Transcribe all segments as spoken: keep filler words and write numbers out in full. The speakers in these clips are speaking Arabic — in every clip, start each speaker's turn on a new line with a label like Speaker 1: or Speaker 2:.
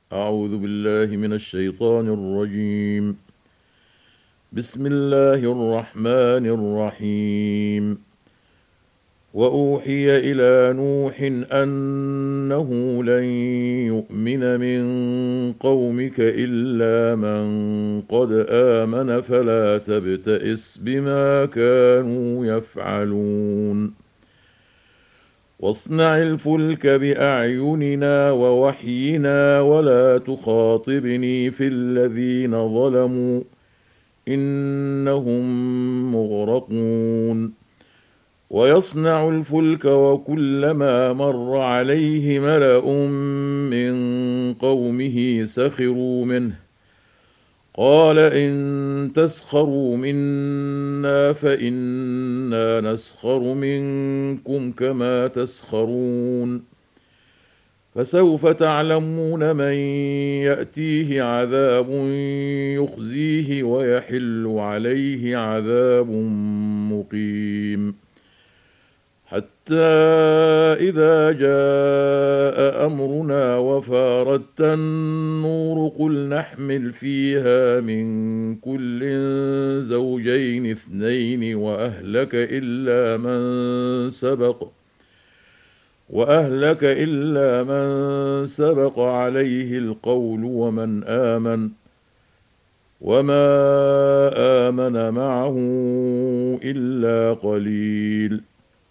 Speaker 1: أعوذ بالله من الشيطان الرجيم. بسم الله الرحمن الرحيم. وأوحي إلى نوح أنه لن يؤمن من قومك إلا من قد آمن فلا تبتئس بما كانوا يفعلون. واصنع الفلك بأعيننا ووحينا ولا تخاطبني في الذين ظلموا إنهم مغرقون. ويصنع الفلك وكلما مر عليه ملأ من قومه سخروا منه قال إن تسخروا منا فإنا نسخر منكم كما تسخرون. فسوف تعلمون من يأتيه عذاب يخزيه ويحل عليه عذاب مقيم. حتى إذا جاء أمرنا وفارت النور قل نحمل فيها من كل زوجين اثنين وأهلك إلا من سبق وأهلك إلا من سبق عليه القول ومن آمن وما آمن معه إلا قليل.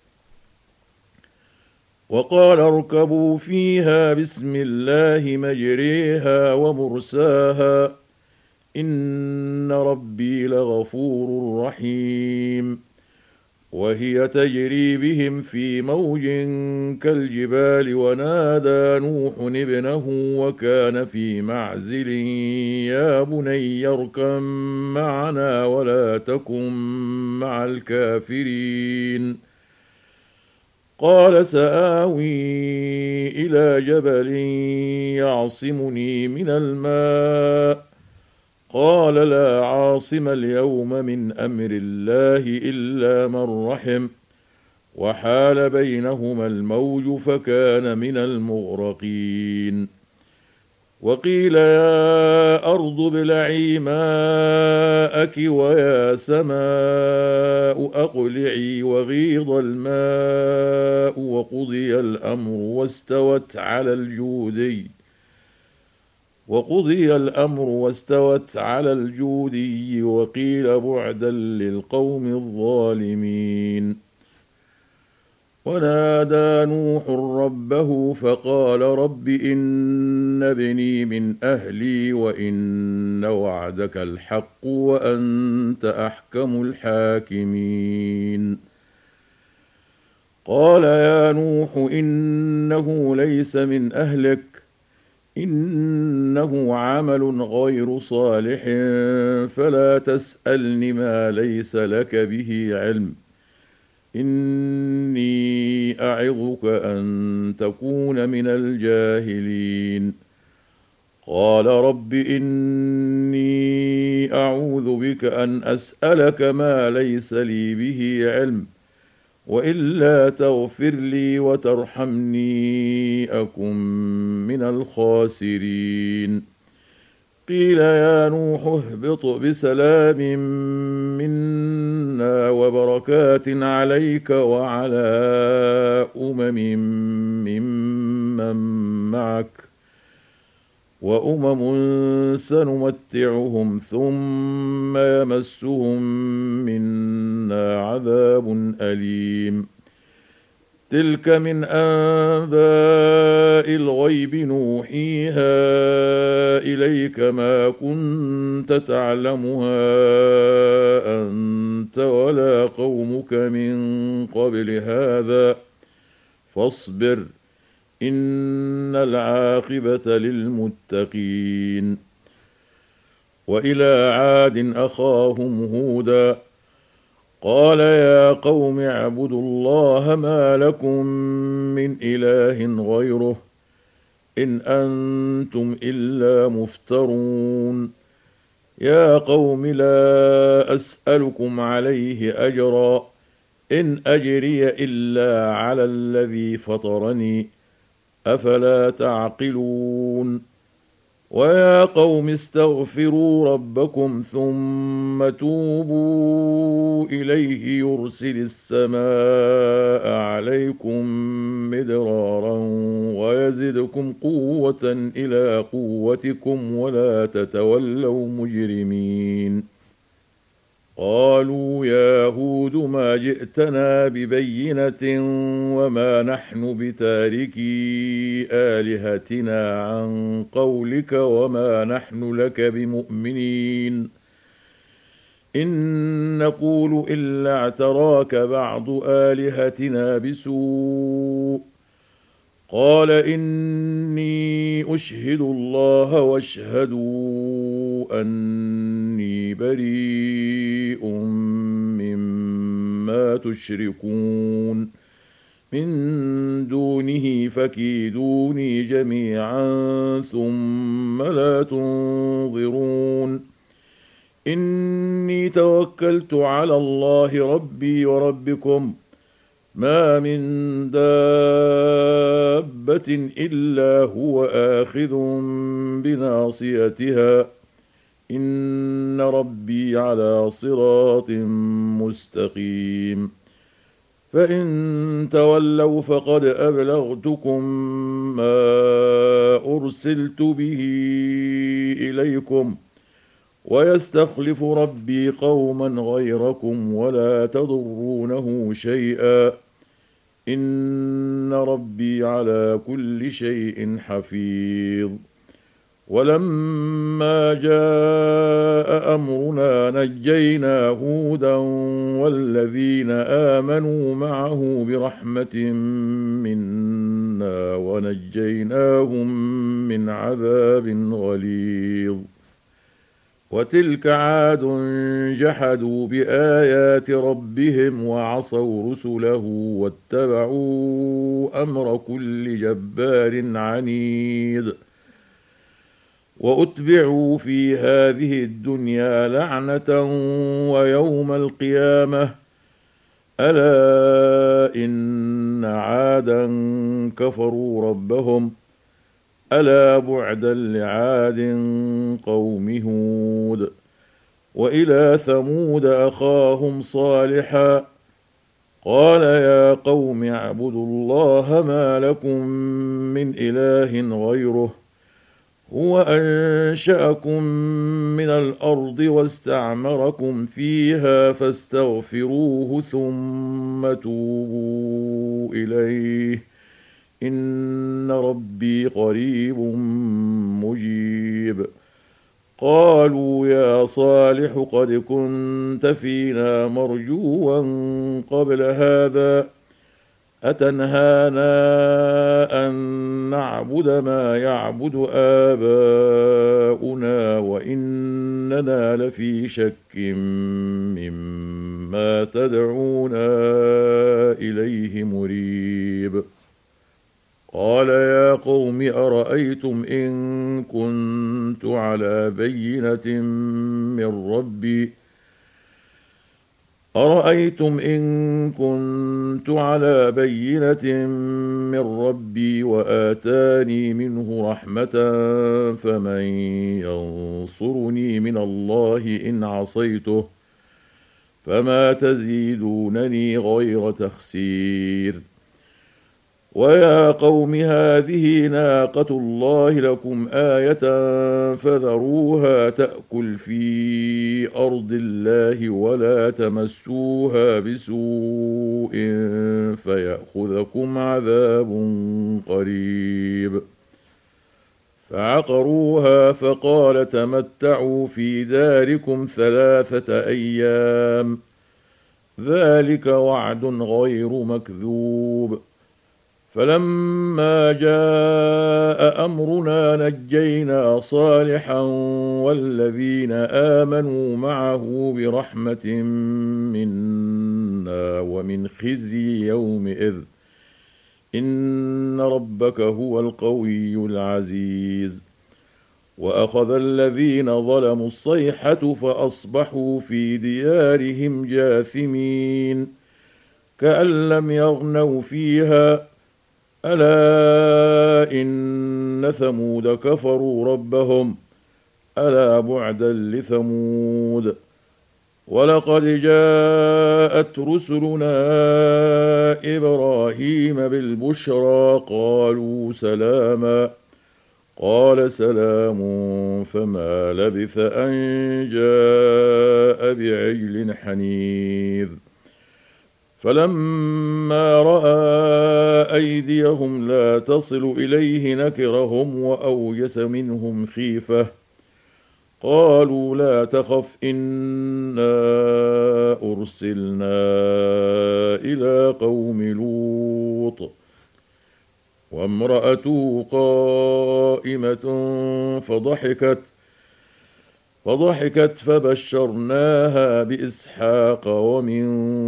Speaker 1: وقال اركبوا فيها بسم الله مجريها ومرساها إن ربي لغفور رحيم. وهي تجري بهم في موج كالجبال ونادى نوح ابنه وكان في معزل يا بني اركب معنا ولا تكن مع الكافرين. قال سآوي إلى جبل يعصمني من الماء قال لا عاصم اليوم من أمر الله إلا من رحم وحال بينهما الموج فكان من المغرقين. وقيل يا أرض ابلعي ماءك ويا سماء أقلعي وغيض الماء وقضي الأمر واستوت على الجودي وقضي الأمر واستوت على الجودي وقيل بعدا للقوم الظالمين. ونادى نوح ربه فقال رب إن ابني من أهلي وإن وعدك الحق وأنت أحكم الحاكمين. قال يا نوح إنه ليس من أهلك إنه عمل غير صالح فلا تسألني ما ليس لك به علم إني أعظك أن تكون من الجاهلين. قال رب إني أعوذ بك أن أسألك ما ليس لي به علم وإلا تغفر لي وترحمني أكن من الخاسرين. قيل يا نوح اهبط بسلام منا وبركات عليك وعلى أمم ممن معك وأمم سنمتعهم ثم يمسهم منا عذاب أليم. تلك من أنباء الغيب نوحيها إليك ما كنت تعلمها أنت ولا قومك من قبل هذا فاصبر إن العاقبة للمتقين. وإلى عاد أخاهم هودا قال يا قوم اعبدوا الله ما لكم من إله غيره إن أنتم إلا مفترون. يا قوم لا أسألكم عليه أجرا إن أجري إلا على الذي فطرني أفلا تعقلون. ويا قوم استغفروا ربكم ثم توبوا إليه يرسل السماء عليكم مدرارا ويزدكم قوة إلى قوتكم ولا تتولوا مجرمين. قالوا يا هود ما جئتنا ببينة وما نحن بتاركي آلهتنا عن قولك وما نحن لك بمؤمنين إن نقول إلا اعتراك بعض آلهتنا بسوء. قال إني أشهد الله واشهدوا أني بريء مما تشركون من دونه فكيدوني جميعا ثم لا تنظرون. إني توكلت على الله ربي وربكم ما من دابة إلا هو آخذ بناصيتها إن ربي على صراط مستقيم. فإن تولوا فقد أبلغتكم ما أرسلت به إليكم ويستخلف ربي قوما غيركم ولا تضرونه شيئا إن ربي على كل شيء حفيظ. ولما جاء أمرنا نجينا هودا والذين آمنوا معه برحمة منا ونجيناهم من عذاب غليظ. وتلك عاد جحدوا بآيات ربهم وعصوا رسله واتبعوا أمر كل جبار عنيد. وأتبعوا في هذه الدنيا لعنة ويوم القيامة ألا إن عادا كفروا ربهم ألا بعدا لعاد قوم هود. وإلى ثمود أخاهم صالحا قال يا قوم اعبدوا الله ما لكم من إله غيره هو أنشأكم من الأرض واستعمركم فيها فاستغفروه ثم توبوا إليه إن ربي قريب مجيب. قالوا يا صالح قد كنت فينا مرجوا قبل هذا أتنهانا أن نعبد ما يعبد آباؤنا وإننا لفي شك مما تدعونا إليه مريب. قال يا قوم أرأيتم إن كنت على بينة من ربي أرأيتم إن كنت على بينة من ربي وآتاني منه رحمة فمن ينصرني من الله إن عصيته فما تزيدونني غير تخسير. ويا قوم هذه ناقة الله لكم آية فذروها تأكل في أرض الله ولا تمسوها بسوء فيأخذكم عذاب قريب. فعقروها فقال تمتعوا في داركم ثلاثة أيام ذلك وعد غير مكذوب. فلما جاء أمرنا نجينا صالحا والذين آمنوا معه برحمة منا ومن خزي يومئذ إن ربك هو القوي العزيز. وأخذ الذين ظلموا الصيحة فأصبحوا في ديارهم جاثمين كأن لم يغنوا فيها ألا إن ثمود كفروا ربهم ألا بعدا لثمود ولقد جاءت رسلنا إبراهيم بالبشرى قالوا سلاما قال سلام فما لبث أن جاء بعجل حنيذ فلما رأى أيديهم لا تصل إليه نكرهم وأوجس منهم خيفة قالوا لا تخف إنا أرسلنا إلى قوم لوط وامرأته قائمة فضحكت فضحكت فبشرناها بإسحاق ومن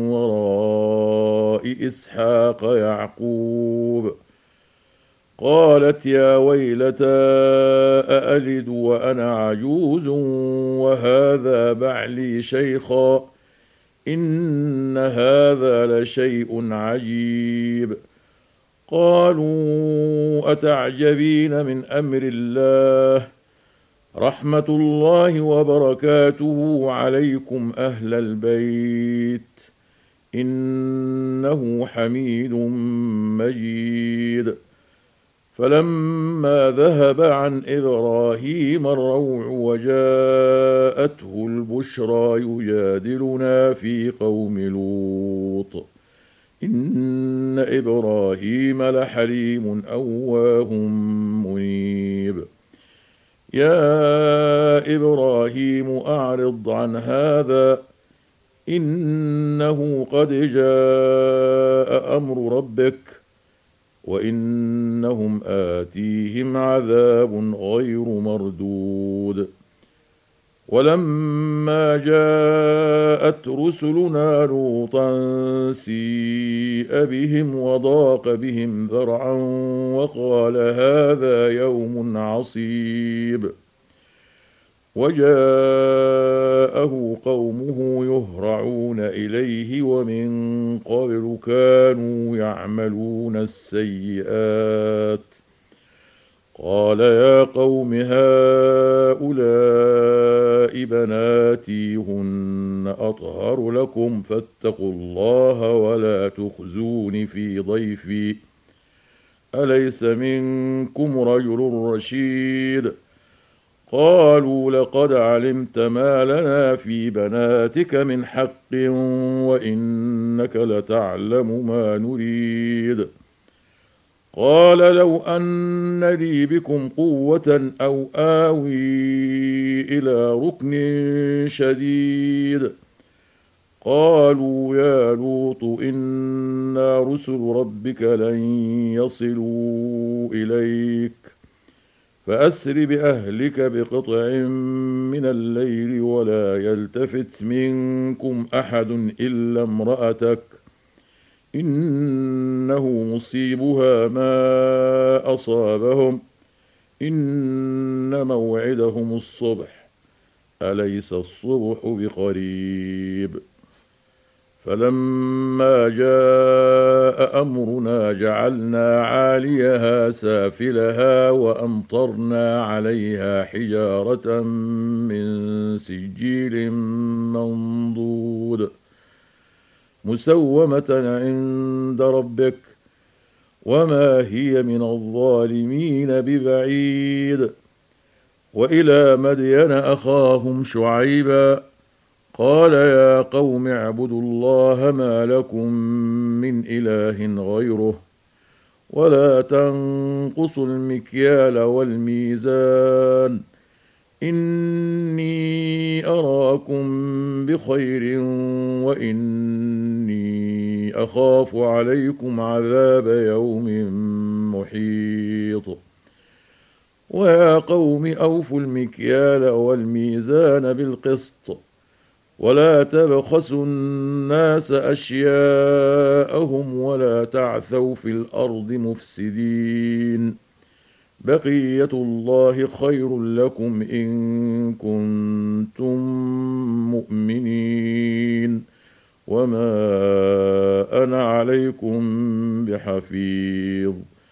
Speaker 1: وراء إسحاق يعقوب قالت يا ويلتى أألد وأنا عجوز وهذا بعلي شيخا إن هذا لشيء عجيب قالوا أتعجبين من أمر الله رحمة الله وبركاته عليكم أهل البيت إنه حميد مجيد فلما ذهب عن إبراهيم الروع وجاءته البشرى يجادلنا في قوم لوط إن إبراهيم لحليم أواه منيب يا إبراهيم أعرض عن هذا إنه قد جاء أمر ربك وإنهم آتيهم عذاب غير مردود ولما جاءت رسلنا لوطا سيء بهم وضاق بهم ذرعا وقال هذا يوم عصيب وجاءه قومه يهرعون إليه ومن قبل كانوا يعملون السيئات قال يا قوم هؤلاء بناتي هن أطهر لكم فاتقوا الله ولا تخزون في ضيفي أليس منكم رجل رشيد قالوا لقد علمت ما لنا في بناتك من حق وإنك لتعلم ما نريد قال لو أن لي بكم قوة أو آوي إلى ركن شديد قالوا يا لوط إنا رسل ربك لن يصلوا إليك فأسر بأهلك بقطع من الليل ولا يلتفت منكم أحد إلا امرأتك إنه مصيبها ما أصابهم إن موعدهم الصبح أليس الصبح بقريب فلما جاء أمرنا جعلنا عاليها سافلها وأمطرنا عليها حجارة من سجيل منضود مسومة عند ربك وما هي من الظالمين ببعيد وإلى مدين أخاهم شعيبا قال يا قوم اعبدوا الله ما لكم من إله غيره ولا تنقصوا المكيال والميزان إني أراكم بخير وإني أخاف عليكم عذاب يوم محيط ويا قوم أوفوا المكيال والميزان بالقسط ولا تبخسوا الناس أشياءهم ولا تعثوا في الأرض مفسدين بقية الله خير لكم إن كنتم مؤمنين وما أنا عليكم بحفيظ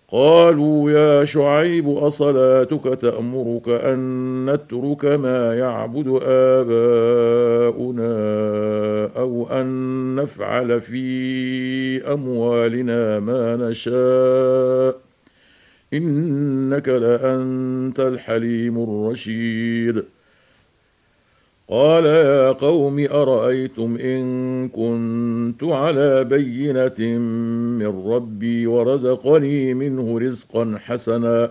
Speaker 1: قالوا يا شعيب أصلاتك تأمرك أن نترك ما يعبد آباؤنا أو أن نفعل في أموالنا ما نشاء إنك لأنت الحليم الرشيد. قال يا قوم أرأيتم إن كنت على بينة من ربي ورزقني منه رزقا حسنا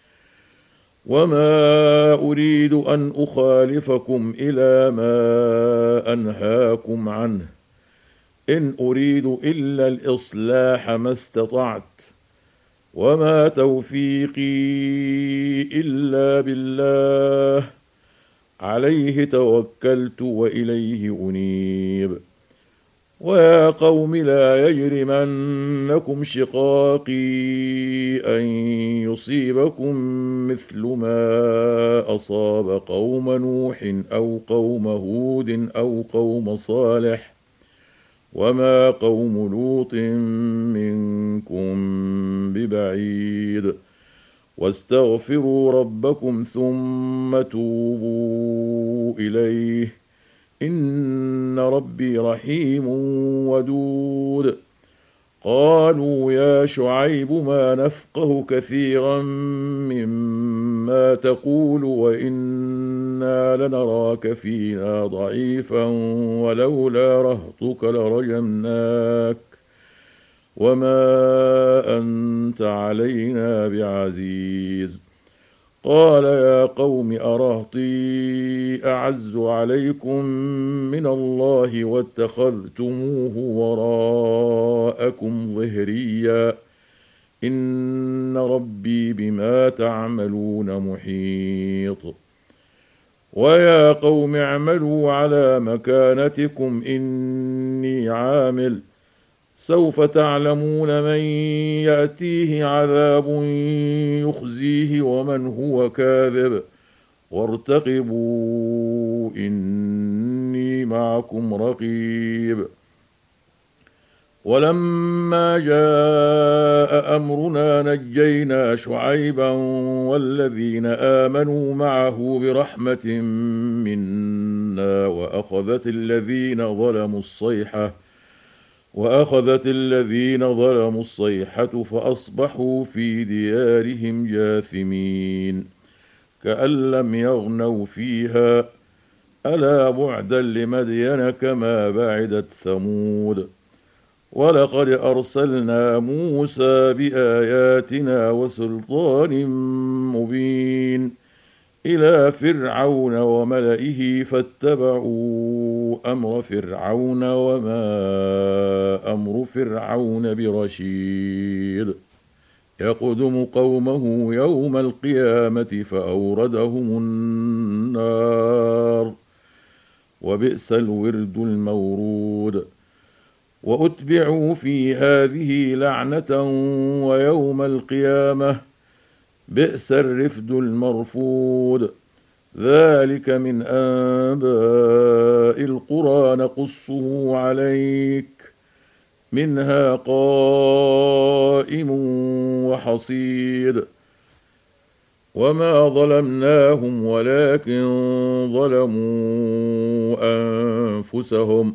Speaker 1: وما أريد أن أخالفكم إلى ما أنهاكم عنه إن أريد إلا الإصلاح ما استطعت وما توفيقي إلا بالله عليه توكلت وإليه أنيب. ويا قوم لا يجرمنكم شقاقي أن يصيبكم مثل ما أصاب قوم نوح أو قوم هود أو قوم صالح وما قوم لوط منكم ببعيد واستغفروا ربكم ثم توبوا إليه إن ربي رحيم ودود. قالوا يا شعيب ما نفقه كثيرا مما تقول وإنا لنراك فينا ضعيفا ولولا رهطك لرجمناك وما أنت علينا بعزيز. قال يا قوم أرهطي أعز عليكم من الله واتخذتموه وراءكم ظهريا إن ربي بما تعملون محيط. ويا قوم اعملوا على مكانتكم إني عامل سوف تعلمون من يأتيه عذاب يخزيه ومن هو كاذب وارتقبوا إني معكم رقيب. ولما جاء أمرنا نجينا شعيبا والذين آمنوا معه برحمة منا وأخذت الذين ظلموا الصيحة وأخذت الذين ظلموا الصيحة فأصبحوا في ديارهم جاثمين كأن لم يغنوا فيها ألا بعدا لمدين كما بعدت ثمود. ولقد أرسلنا موسى بآياتنا وسلطان مبين إلى فرعون وملئه فاتبعوا أمر فرعون وما أمر فرعون برشيد. يقدم قومه يوم القيامة فأوردهم النار وبئس الورد المورود. وأتبعوا في هذه لعنة ويوم القيامة بئس الرفد المرفود. ذلك من أنباء القرى نقصه عليك منها قائم وحصيد. وما ظلمناهم ولكن ظلموا أنفسهم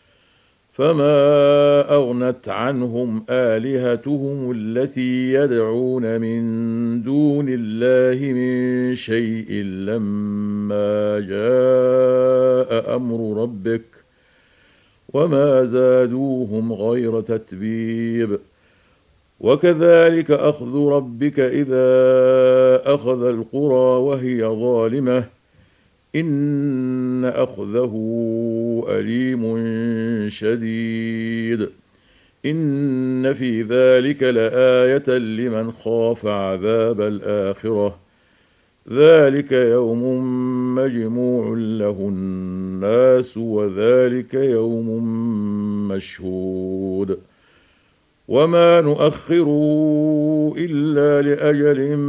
Speaker 1: فما أغنت عنهم آلهتهم التي يدعون من دون الله من شيء لما جاء أمر ربك وما زادوهم غير تتبيب. وكذلك أخذ ربك إذا أخذ القرى وهي ظالمة إن أخذه أليم شديد. إن في ذلك لآية لمن خاف عذاب الآخرة ذلك يوم مجموع له الناس وذلك يوم مشهود. وما نؤخر إلا لأجل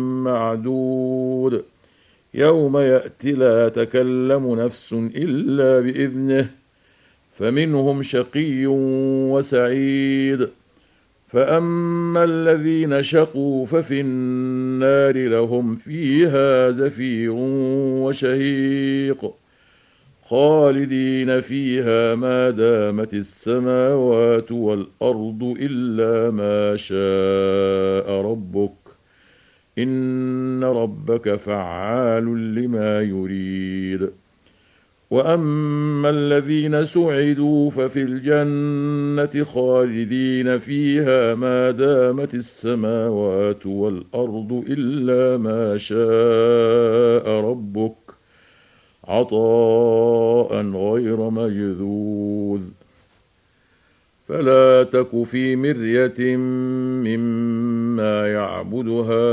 Speaker 1: معدود يوم يأتي لا تكلم نفس إلا بإذنه فمنهم شقي وسعيد. فأما الذين شقوا ففي النار لهم فيها زفير وشهيق خالدين فيها ما دامت السماوات والأرض إلا ما شاء ربك إن ربك فعال لما يريد. وأما الذين سعدوا ففي الجنة خالدين فيها ما دامت السماوات والأرض إلا ما شاء ربك عطاء غير مجذوذ. فلا تك في مرية مما يعبد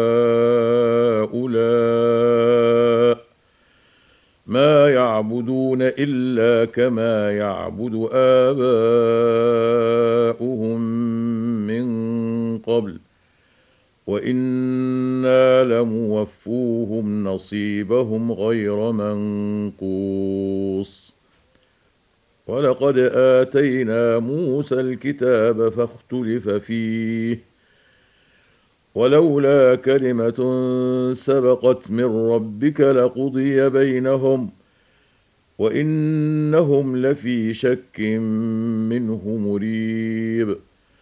Speaker 1: هؤلاء ما يعبدون إلا كما يعبد آباؤهم من قبل وإنا لموفوهم نصيبهم غير منقوص. ولقد آتينا موسى الكتاب فاختلف فيه ولولا كلمة سبقت من ربك لقضي بينهم وإنهم لفي شك منه مريب.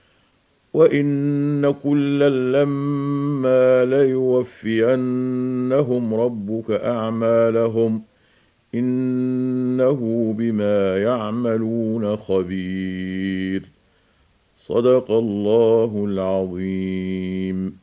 Speaker 1: وإن كلا لما ليوفينهم ربك أعمالهم إنه بما يعملون خبير. صدق الله العظيم.